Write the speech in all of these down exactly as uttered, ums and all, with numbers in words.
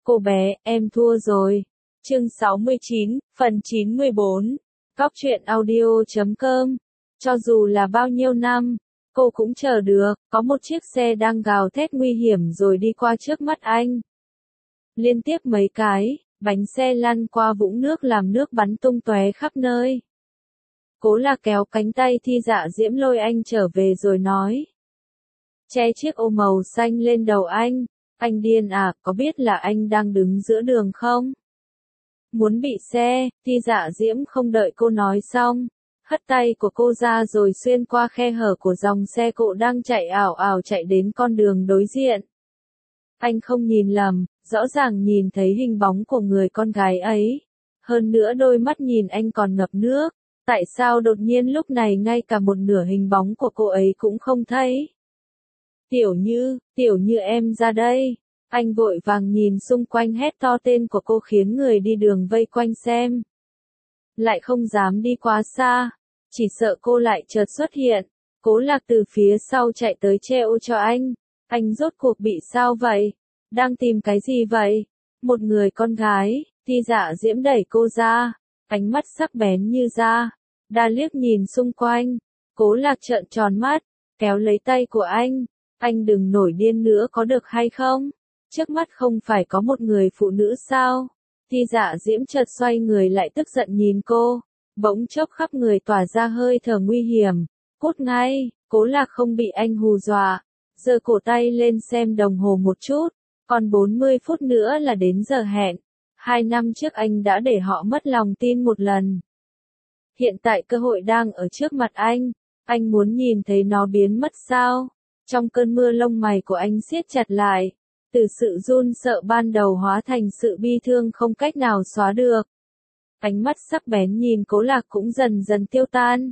Cô bé, em thua rồi. Chương sáu mươi chín, phần chín mươi bốn. Cóc truyện audio chấm com. Cho dù là bao nhiêu năm, cô cũng chờ được, có một chiếc xe đang gào thét nguy hiểm rồi đi qua trước mắt anh. Liên tiếp mấy cái, bánh xe lăn qua vũng nước làm nước bắn tung tóe khắp nơi. Cố Lạc kéo cánh tay Thi Dạ Diễm lôi anh trở về rồi nói. Che chiếc ô màu xanh lên đầu anh. Anh điên à, có biết là anh đang đứng giữa đường không? Muốn bị xe, Thi Dạ Diễm không đợi cô nói xong, hất tay của cô ra rồi xuyên qua khe hở của dòng xe cộ đang chạy ảo ảo chạy đến con đường đối diện. Anh không nhìn lầm, rõ ràng nhìn thấy hình bóng của người con gái ấy. Hơn nữa đôi mắt nhìn anh còn ngập nước, tại sao đột nhiên lúc này ngay cả một nửa hình bóng của cô ấy cũng không thấy? Tiểu Như, Tiểu Như em ra đây. Anh vội vàng nhìn xung quanh hét to tên của cô khiến người đi đường vây quanh xem. Lại không dám đi quá xa, chỉ sợ cô lại chợt xuất hiện. Cố Lạc từ phía sau chạy tới che ô cho anh. Anh rốt cuộc bị sao vậy? Đang tìm cái gì vậy? Một người con gái, Thi Dạ Diễm đẩy cô ra, ánh mắt sắc bén như da. Đa liếc nhìn xung quanh, Cố Lạc trợn tròn mắt, kéo lấy tay của anh. Anh đừng nổi điên nữa có được hay không? Trước mắt không phải có một người phụ nữ sao? Thi Dạ Diễm chợt xoay người lại tức giận nhìn cô, bỗng chốc khắp người tỏa ra hơi thở nguy hiểm. Cút ngay, Cố Lạc không bị anh hù dọa, giơ cổ tay lên xem đồng hồ một chút, còn bốn mươi phút nữa là đến giờ hẹn. Hai năm trước anh đã để họ mất lòng tin một lần. Hiện tại cơ hội đang ở trước mặt anh, anh muốn nhìn thấy nó biến mất sao? Trong cơn mưa lông mày của anh siết chặt lại, từ sự run sợ ban đầu hóa thành sự bi thương không cách nào xóa được. Ánh mắt sắc bén nhìn Cố Lạc cũng dần dần tiêu tan.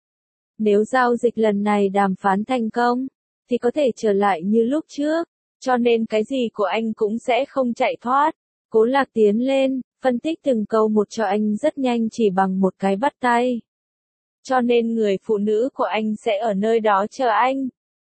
Nếu giao dịch lần này đàm phán thành công, thì có thể trở lại như lúc trước, cho nên cái gì của anh cũng sẽ không chạy thoát. Cố Lạc tiến lên, phân tích từng câu một cho anh rất nhanh chỉ bằng một cái bắt tay. Cho nên người phụ nữ của anh sẽ ở nơi đó chờ anh.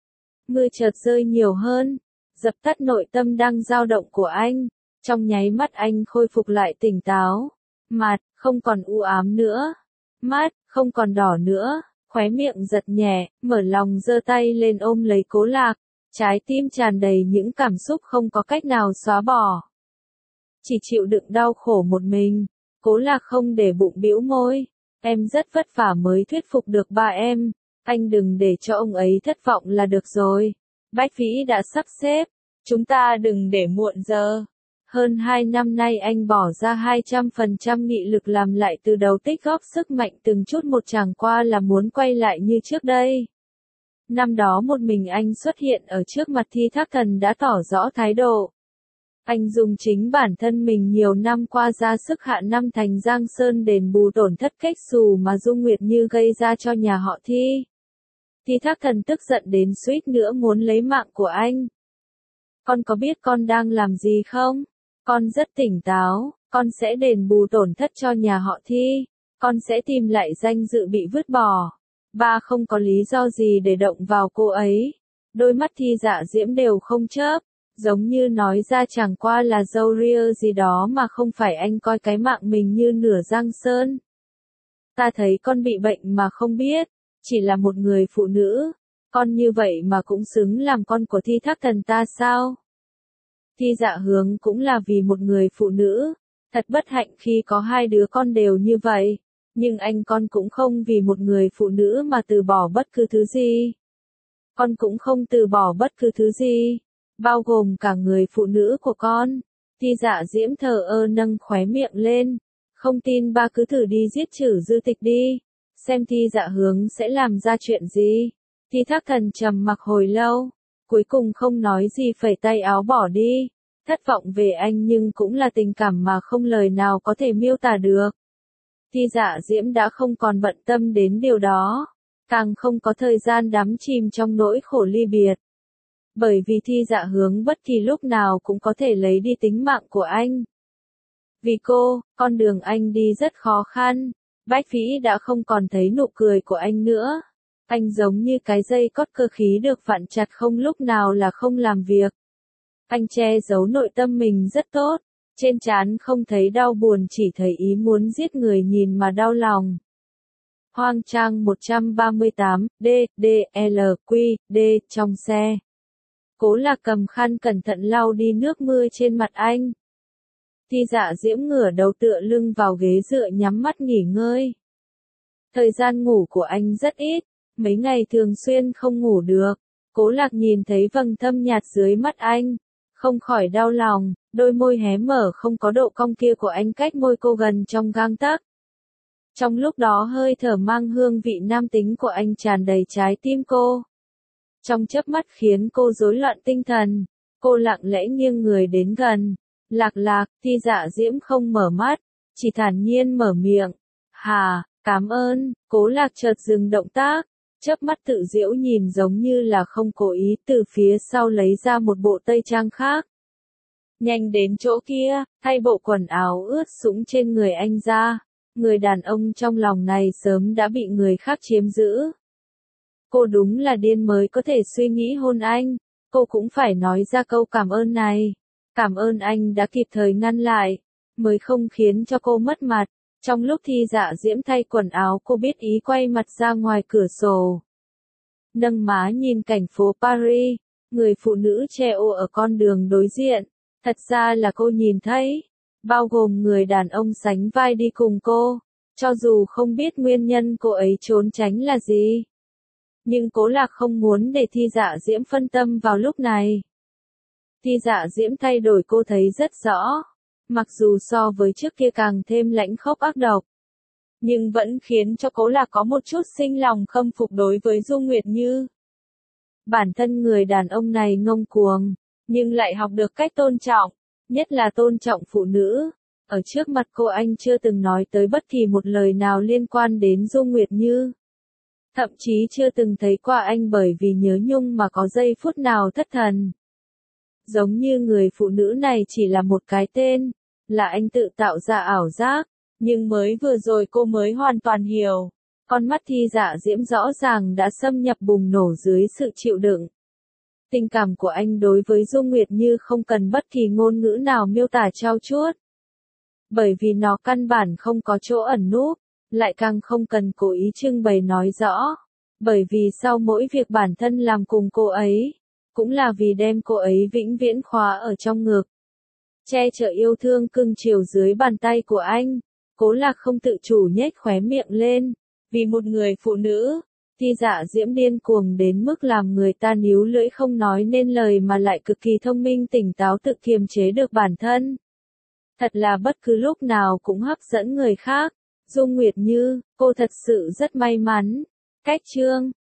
Mưa chợt rơi nhiều hơn, dập tắt nội tâm đang dao động của anh. Trong nháy mắt anh khôi phục lại tỉnh táo. Mặt, không còn u ám nữa. Mắt, không còn đỏ nữa. Khóe miệng giật nhẹ, mở lòng giơ tay lên ôm lấy Cố Lạc. Trái tim tràn đầy những cảm xúc không có cách nào xóa bỏ. Chỉ chịu đựng đau khổ một mình. Cố Lạc không để bụng bĩu môi. Em rất vất vả mới thuyết phục được ba em. Anh đừng để cho ông ấy thất vọng là được rồi. Bách Vĩ đã sắp xếp. Chúng ta đừng để muộn giờ. Hơn hai năm nay anh bỏ ra hai trăm phần trăm nghị lực làm lại từ đầu tích góp sức mạnh từng chút một chẳng qua là muốn quay lại như trước đây. Năm đó một mình anh xuất hiện ở trước mặt Thi Thác Thần đã tỏ rõ thái độ. Anh dùng chính bản thân mình nhiều năm qua ra sức hạ năm thành Giang Sơn đền bù tổn thất kết xù mà Dung Nguyệt Như gây ra cho nhà họ Thi. Thi Thác Thần tức giận đến suýt nữa muốn lấy mạng của anh. Con có biết con đang làm gì không? Con rất tỉnh táo, con sẽ đền bù tổn thất cho nhà họ Thi. Con sẽ tìm lại danh dự bị vứt bỏ. Ba không có lý do gì để động vào cô ấy. Đôi mắt Thi Dạ Diễm đều không chớp, giống như nói ra chẳng qua là dâu ria gì đó mà không phải anh coi cái mạng mình như nửa Giang Sơn. Ta thấy con bị bệnh mà không biết, chỉ là một người phụ nữ, con như vậy mà cũng xứng làm con của Thi Thác Thần ta sao? Thi Dạ Hướng cũng là vì một người phụ nữ, thật bất hạnh khi có hai đứa con đều như vậy, nhưng anh con cũng không vì một người phụ nữ mà từ bỏ bất cứ thứ gì. Con cũng không từ bỏ bất cứ thứ gì, bao gồm cả người phụ nữ của con. Thi Dạ Diễm thờ ơ nâng khóe miệng lên, không tin ba cứ thử đi giết Trử Dư Tịch đi, xem Thi Dạ Hướng sẽ làm ra chuyện gì. Thi Thác Thần trầm mặc hồi lâu, cuối cùng không nói gì phẩy tay áo bỏ đi. Thất vọng về anh nhưng cũng là tình cảm mà không lời nào có thể miêu tả được. Thi Dạ Diễm đã không còn bận tâm đến điều đó, càng không có thời gian đắm chìm trong nỗi khổ ly biệt. Bởi vì Thi Dạ Hướng bất kỳ lúc nào cũng có thể lấy đi tính mạng của anh. Vì cô, con đường anh đi rất khó khăn. Bách Vĩ đã không còn thấy nụ cười của anh nữa. Anh giống như cái dây cót cơ khí được vặn chặt không lúc nào là không làm việc. Anh che giấu nội tâm mình rất tốt, Trên trán không thấy đau buồn, chỉ thấy ý muốn giết người nhìn mà đau lòng. Hoang trang một trăm ba mươi tám, D, D, L, Q, D, trong xe. Cố Lạc cầm khăn cẩn thận lau đi nước mưa trên mặt anh. Thi Dạ Diễm ngửa đầu tựa lưng vào ghế dựa nhắm mắt nghỉ ngơi. Thời gian ngủ của anh rất ít, mấy ngày thường xuyên không ngủ được. Cố Lạc nhìn thấy vầng thâm nhạt dưới mắt anh, không khỏi đau lòng, đôi môi hé mở không có độ cong kia của anh cách môi cô gần trong gang tấc. Trong lúc đó hơi thở mang hương vị nam tính của anh tràn đầy trái tim cô. Trong chớp mắt khiến cô rối loạn tinh thần, cô lặng lẽ nghiêng người đến gần. Lạc Lạc, Thi Dạ Diễm không mở mắt, chỉ thản nhiên mở miệng. Hà, cảm ơn. Cố Lạc chợt dừng động tác, chớp mắt tự giễu nhìn giống như là không cố ý, từ phía sau lấy ra một bộ tây trang khác. Nhanh đến chỗ kia, thay bộ quần áo ướt sũng trên người anh ra. Người đàn ông trong lòng này sớm đã bị người khác chiếm giữ. Cô đúng là điên mới có thể suy nghĩ hôn anh, cô cũng phải nói ra câu cảm ơn này. Cảm ơn anh đã kịp thời ngăn lại, mới không khiến cho cô mất mặt. Trong lúc Thi Dạ Diễm thay quần áo, cô biết ý quay mặt ra ngoài cửa sổ. Nâng má nhìn cảnh phố Paris, người phụ nữ che ô ở con đường đối diện. Thật ra là cô nhìn thấy, bao gồm người đàn ông sánh vai đi cùng cô, cho dù không biết nguyên nhân cô ấy trốn tránh là gì. Nhưng Cố Lạc không muốn để Thi Dạ Diễm phân tâm vào lúc này. Thi Dạ Diễm thay đổi cô thấy rất rõ, mặc dù so với trước kia càng thêm lãnh khốc ác độc, nhưng vẫn khiến cho Cố Lạc có một chút sinh lòng khâm phục đối với Dung Nguyệt Như. Bản thân người đàn ông này ngông cuồng, nhưng lại học được cách tôn trọng, nhất là tôn trọng phụ nữ. Ở trước mặt cô anh chưa từng nói tới bất kỳ một lời nào liên quan đến Dung Nguyệt Như. Thậm chí chưa từng thấy qua anh bởi vì nhớ nhung mà có giây phút nào thất thần. Giống như người phụ nữ này chỉ là một cái tên, là anh tự tạo ra ảo giác, nhưng mới vừa rồi cô mới hoàn toàn hiểu. Con mắt Thi Dạ Diễm rõ ràng đã xâm nhập bùng nổ dưới sự chịu đựng. Tình cảm của anh đối với Dung Nguyệt Như không cần bất kỳ ngôn ngữ nào miêu tả trau chuốt. Bởi vì nó căn bản không có chỗ ẩn núp, lại càng không cần cố ý trưng bày nói rõ. Bởi vì sau mỗi việc bản thân làm cùng cô ấy, cũng là vì đem cô ấy vĩnh viễn khóa ở trong ngực. Che chở yêu thương cưng chiều dưới bàn tay của anh, Cố Lạc không tự chủ nhếch khóe miệng lên. Vì một người phụ nữ, Thi Dạ Diễm điên cuồng đến mức làm người ta níu lưỡi không nói nên lời mà lại cực kỳ thông minh tỉnh táo tự kiềm chế được bản thân. Thật là bất cứ lúc nào cũng hấp dẫn người khác. Dung Nguyệt Như, cô thật sự rất may mắn. Cách chương